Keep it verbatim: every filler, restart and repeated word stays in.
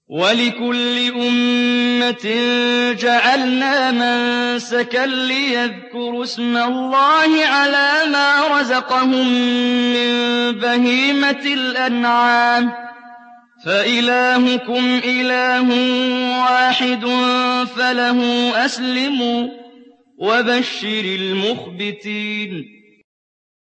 وَلِكُلِّ أُمَّةٍ جَعَلْنَا مَنسَكًا لِّيَذْكُرُوا اسْمَ اللَّهِ عَلَىٰ مَا رَزَقَهُم مِّن بَهِيمَةِ الْأَنْعَامِ ۖ فَإِلَٰهُكُمْ إِلَٰهٌ وَاحِدٌ فَلَهُ أَسْلِمُوا ۗ وَبَشِّرِ الْمُخْبِتِينَ